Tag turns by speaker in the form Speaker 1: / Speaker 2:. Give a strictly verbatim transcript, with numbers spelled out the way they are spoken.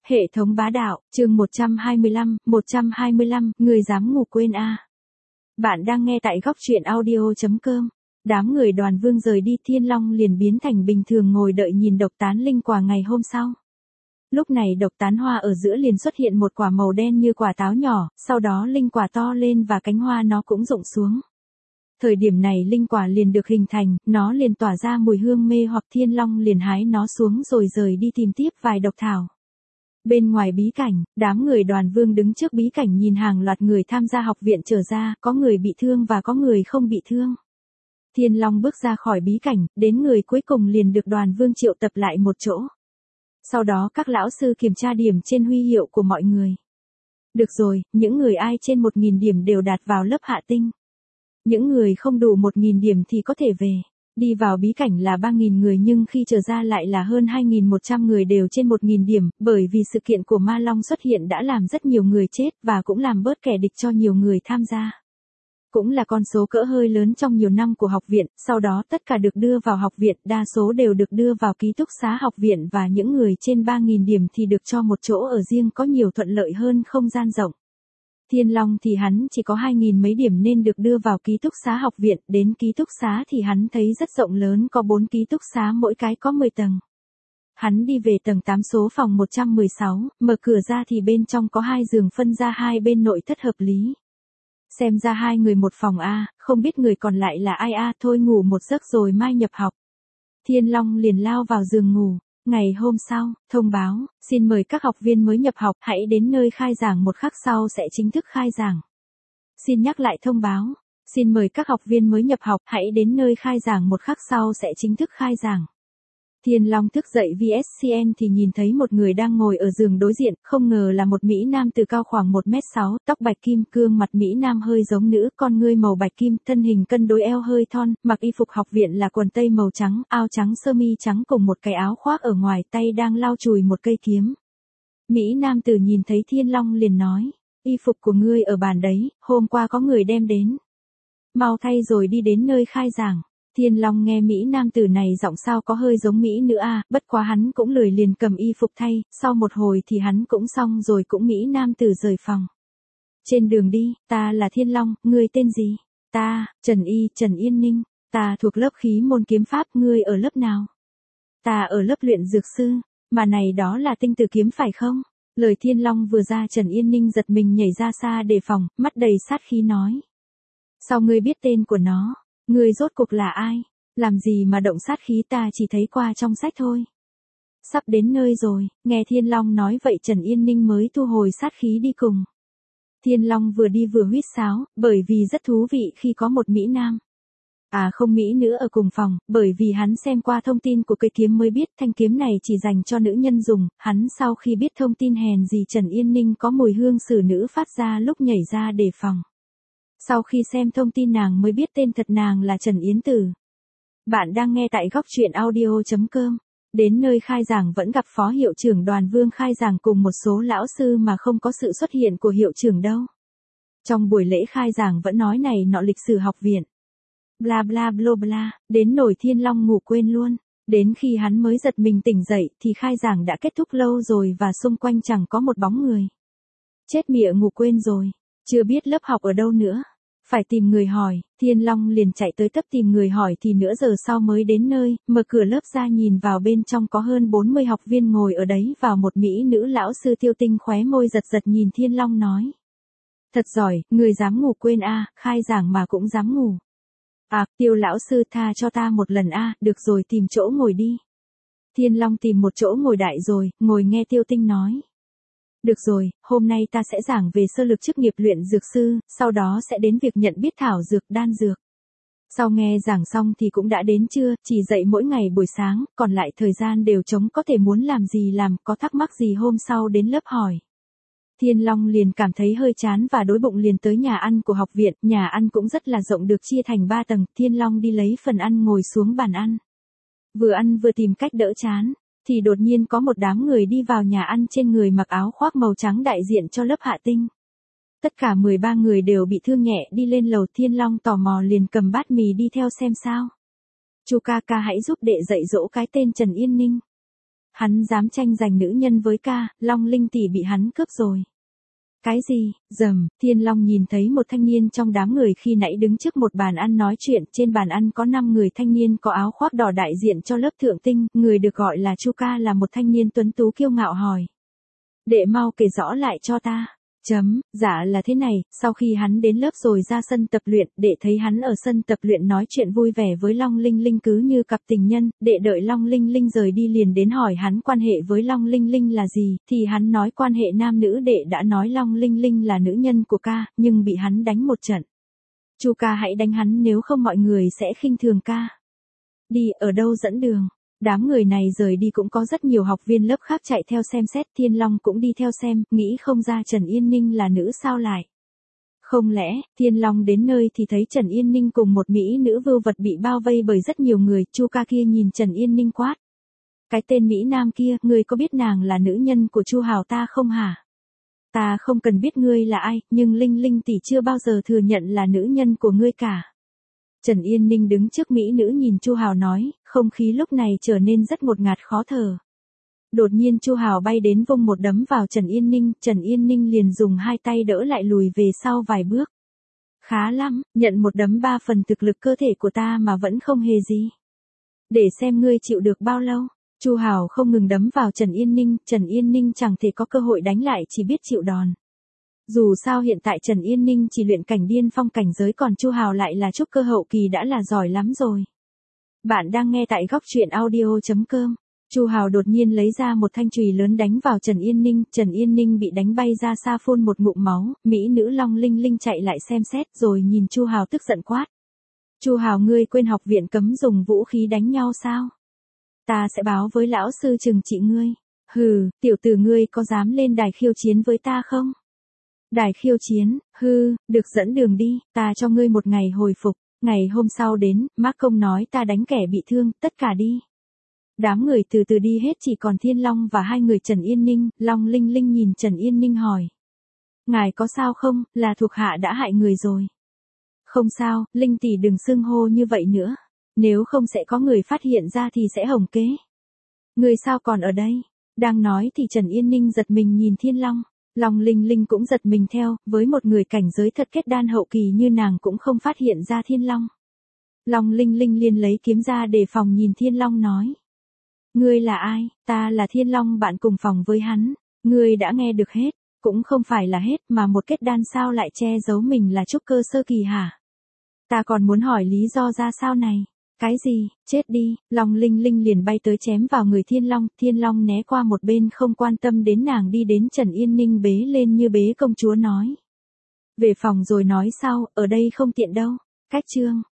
Speaker 1: Hệ thống bá đạo, chương một trăm hai mươi lăm, một trăm hai mươi lăm, người dám ngủ quên a. À. Bạn đang nghe tại góc truyện audio chấm com. Đám người Đoàn Vương rời đi, Thiên Long liền biến thành bình thường ngồi đợi nhìn độc tán linh quả ngày hôm sau. Lúc này độc tán hoa ở giữa liền xuất hiện một quả màu đen như quả táo nhỏ, sau đó linh quả to lên và cánh hoa nó cũng rụng xuống. Thời điểm này linh quả liền được hình thành, nó liền tỏa ra mùi hương mê hoặc. Thiên Long liền hái nó xuống rồi rời đi tìm tiếp vài độc thảo. Bên ngoài bí cảnh, đám người Đoàn Vương đứng trước bí cảnh nhìn hàng loạt người tham gia học viện trở ra, có người bị thương và có người không bị thương. Thiên Long bước ra khỏi bí cảnh, đến người cuối cùng liền được Đoàn Vương triệu tập lại một chỗ. Sau đó các lão sư kiểm tra điểm trên huy hiệu của mọi người. Được rồi, những người ai trên một nghìn điểm đều đạt vào lớp hạ tinh. Những người không đủ một nghìn điểm thì có thể về. Đi vào bí cảnh là ba nghìn người nhưng khi trở ra lại là hơn hai nghìn một trăm người đều trên một nghìn điểm, bởi vì sự kiện của Ma Long xuất hiện đã làm rất nhiều người chết và cũng làm bớt kẻ địch cho nhiều người tham gia. Cũng là con số cỡ hơi lớn trong nhiều năm của học viện, sau đó tất cả được đưa vào học viện, đa số đều được đưa vào ký túc xá học viện và những người trên ba nghìn điểm thì được cho một chỗ ở riêng có nhiều thuận lợi hơn không gian rộng. Thiên Long thì hắn chỉ có hai nghìn mấy điểm nên được đưa vào ký túc xá học viện, đến ký túc xá thì hắn thấy rất rộng lớn, có bốn ký túc xá mỗi cái có mười tầng. Hắn đi về tầng tám số phòng một trăm mười sáu, mở cửa ra thì bên trong có hai giường phân ra hai bên nội thất hợp lý. Xem ra hai người một phòng a, không biết người còn lại là ai a, thôi ngủ một giấc rồi mai nhập học. Thiên Long liền lao vào giường ngủ. Ngày hôm sau, thông báo, xin mời các học viên mới nhập học hãy đến nơi khai giảng một khắc sau sẽ chính thức khai giảng. Xin nhắc lại thông báo, xin mời các học viên mới nhập học hãy đến nơi khai giảng một khắc sau sẽ chính thức khai giảng. Thiên Long thức dậy vê ét xê en thì nhìn thấy một người đang ngồi ở giường đối diện, không ngờ là một Mỹ Nam từ cao khoảng một mét sáu, tóc bạch kim, gương mặt Mỹ Nam hơi giống nữ, con ngươi màu bạch kim, thân hình cân đối eo hơi thon, mặc y phục học viện là quần tây màu trắng, áo trắng sơ mi trắng cùng một cái áo khoác ở ngoài, tay đang lau chùi một cây kiếm. Mỹ Nam tử nhìn thấy Thiên Long liền nói, y phục của ngươi ở bàn đấy, hôm qua có người đem đến. Mau thay rồi đi đến nơi khai giảng. Thiên Long nghe Mỹ Nam tử này giọng sao có hơi giống Mỹ nữ a, à, bất quá hắn cũng lười liền cầm y phục thay, sau một hồi thì hắn cũng xong rồi cũng Mỹ Nam tử rời phòng. Trên đường đi, ta là Thiên Long, ngươi tên gì? Ta, Trần Y, Trần Yên Ninh, ta thuộc lớp khí môn kiếm pháp, ngươi ở lớp nào? Ta ở lớp luyện dược sư, mà này đó là tinh tử kiếm phải không? Lời Thiên Long vừa ra Trần Yên Ninh giật mình nhảy ra xa đề phòng, mắt đầy sát khí nói. Sao ngươi biết tên của nó? Ngươi rốt cuộc là ai? Làm gì mà động sát khí, ta chỉ thấy qua trong sách thôi. Sắp đến nơi rồi, nghe Thiên Long nói vậy Trần Yên Ninh mới thu hồi sát khí đi cùng. Thiên Long vừa đi vừa huýt sáo, bởi vì rất thú vị khi có một Mỹ Nam. À không Mỹ nữ ở cùng phòng, bởi vì hắn xem qua thông tin của cây kiếm mới biết thanh kiếm này chỉ dành cho nữ nhân dùng, hắn sau khi biết thông tin hèn gì Trần Yên Ninh có mùi hương xử nữ phát ra lúc nhảy ra đề phòng. Sau khi xem thông tin nàng mới biết tên thật nàng là Trần Yến Tử. Bạn đang nghe tại góc truyện audio chấm com. Đến nơi khai giảng vẫn gặp phó hiệu trưởng Đoàn Vương khai giảng cùng một số lão sư mà không có sự xuất hiện của hiệu trưởng đâu. Trong buổi lễ khai giảng vẫn nói này nọ lịch sử học viện. Bla bla bla bla, đến nổi Thiên Long ngủ quên luôn. Đến khi hắn mới giật mình tỉnh dậy thì khai giảng đã kết thúc lâu rồi và xung quanh chẳng có một bóng người. Chết mịa ngủ quên rồi, chưa biết lớp học ở đâu nữa. Phải tìm người hỏi, Thiên Long liền chạy tới tấp tìm người hỏi thì nửa giờ sau mới đến nơi, mở cửa lớp ra nhìn vào bên trong có hơn bốn mươi học viên ngồi ở đấy vào một Mỹ nữ lão sư Tiêu Tinh khóe môi giật giật nhìn Thiên Long nói. Thật giỏi, người dám ngủ quên a, à, khai giảng mà cũng dám ngủ. À, Tiêu lão sư tha cho ta một lần a, à, được rồi tìm chỗ ngồi đi. Thiên Long tìm một chỗ ngồi đại rồi, ngồi nghe Tiêu Tinh nói. Được rồi, hôm nay ta sẽ giảng về sơ lược chức nghiệp luyện dược sư, sau đó sẽ đến việc nhận biết thảo dược đan dược. Sau nghe giảng xong thì cũng đã đến trưa, chỉ dạy mỗi ngày buổi sáng, còn lại thời gian đều trống có thể muốn làm gì làm, có thắc mắc gì hôm sau đến lớp hỏi. Thiên Long liền cảm thấy hơi chán và đói bụng liền tới nhà ăn của học viện, nhà ăn cũng rất là rộng được chia thành ba tầng, Thiên Long đi lấy phần ăn ngồi xuống bàn ăn. Vừa ăn vừa tìm cách đỡ chán. Thì đột nhiên có một đám người đi vào nhà ăn trên người mặc áo khoác màu trắng đại diện cho lớp hạ tinh. Tất cả mười ba người đều bị thương nhẹ đi lên lầu. Thiên Long tò mò liền cầm bát mì đi theo xem sao. Chu ca ca hãy giúp đệ dạy dỗ cái tên Trần Yên Ninh. Hắn dám tranh giành nữ nhân với ca, Long Linh tỷ bị hắn cướp rồi. Cái gì? Rầm, Thiên Long nhìn thấy một thanh niên trong đám người khi nãy đứng trước một bàn ăn nói chuyện, trên bàn ăn có năm người thanh niên có áo khoác đỏ đại diện cho lớp thượng tinh, người được gọi là Chu ca là một thanh niên tuấn tú kiêu ngạo hỏi. Đệ mau kể rõ lại cho ta. Chấm, dạ là thế này, sau khi hắn đến lớp rồi ra sân tập luyện, đệ thấy hắn ở sân tập luyện nói chuyện vui vẻ với Long Linh Linh cứ như cặp tình nhân, đệ đợi Long Linh Linh rời đi liền đến hỏi hắn quan hệ với Long Linh Linh là gì, thì hắn nói quan hệ nam nữ, đệ đã nói Long Linh Linh là nữ nhân của ca, nhưng bị hắn đánh một trận. Chu ca hãy đánh hắn nếu không mọi người sẽ khinh thường ca. Đi, ở đâu dẫn đường? Đám người này rời đi cũng có rất nhiều học viên lớp khác chạy theo xem xét, Thiên Long cũng đi theo xem, nghĩ không ra Trần Yên Ninh là nữ sao lại. Không lẽ, Thiên Long đến nơi thì thấy Trần Yên Ninh cùng một mỹ nữ vưu vật bị bao vây bởi rất nhiều người, Chu ca kia nhìn Trần Yên Ninh quát. Cái tên Mỹ Nam kia, ngươi có biết nàng là nữ nhân của Chu Hào ta không hả? Ta không cần biết ngươi là ai, nhưng Linh Linh tỷ chưa bao giờ thừa nhận là nữ nhân của ngươi cả. Trần Yên Ninh đứng trước mỹ nữ nhìn Chu Hào nói, không khí lúc này trở nên rất ngột ngạt khó thở. Đột nhiên Chu Hào bay đến vung một đấm vào Trần Yên Ninh, Trần Yên Ninh liền dùng hai tay đỡ lại lùi về sau vài bước. Khá lắm, nhận một đấm ba phần thực lực cơ thể của ta mà vẫn không hề gì. Để xem ngươi chịu được bao lâu. Chu Hào không ngừng đấm vào Trần Yên Ninh, Trần Yên Ninh chẳng thể có cơ hội đánh lại, chỉ biết chịu đòn. Dù sao hiện tại Trần Yên Ninh chỉ luyện cảnh điên phong cảnh giới, còn Chu Hào lại là trúc cơ hậu kỳ đã là giỏi lắm rồi. Bạn đang nghe tại góc truyện audio chấm com. Chu Hào đột nhiên lấy ra một thanh chùy lớn đánh vào Trần Yên Ninh, Trần Yên Ninh bị đánh bay ra xa phun một ngụm máu, mỹ nữ Long Linh Linh chạy lại xem xét rồi nhìn Chu Hào tức giận quát. Chu Hào, ngươi quên học viện cấm dùng vũ khí đánh nhau sao? Ta sẽ báo với lão sư trừng trị ngươi. Hừ, tiểu tử ngươi có dám lên đài khiêu chiến với ta không? Đài khiêu chiến, hư, được dẫn đường đi, ta cho ngươi một ngày hồi phục. Ngày hôm sau đến, Mác Công nói ta đánh kẻ bị thương, tất cả đi. Đám người từ từ đi hết, chỉ còn Thiên Long và hai người Trần Yên Ninh. Long Linh Linh nhìn Trần Yên Ninh hỏi. Ngài có sao không, là thuộc hạ đã hại người rồi. Không sao, Linh tỷ đừng xưng hô như vậy nữa. Nếu không sẽ có người phát hiện ra thì sẽ hỏng kế. Người sao còn ở đây? Đang nói thì Trần Yên Ninh giật mình nhìn Thiên Long. Long Linh Linh cũng giật mình theo, với một người cảnh giới thật kết đan hậu kỳ như nàng cũng không phát hiện ra Thiên Long. Long Linh Linh liền lấy kiếm ra để phòng nhìn Thiên Long nói. Ngươi là ai? Ta là Thiên Long, bạn cùng phòng với hắn. Ngươi đã nghe được hết, cũng không phải là hết mà một kết đan sao lại che giấu mình là trúc cơ sơ kỳ hả? Ta còn muốn hỏi lý do ra sao này. Cái gì, chết đi, Long Linh Linh liền bay tới chém vào người Thiên Long, Thiên Long né qua một bên không quan tâm đến nàng, đi đến Trần Yên Ninh bế lên như bế công chúa nói. Về phòng rồi nói sau, ở đây không tiện đâu. Cách chương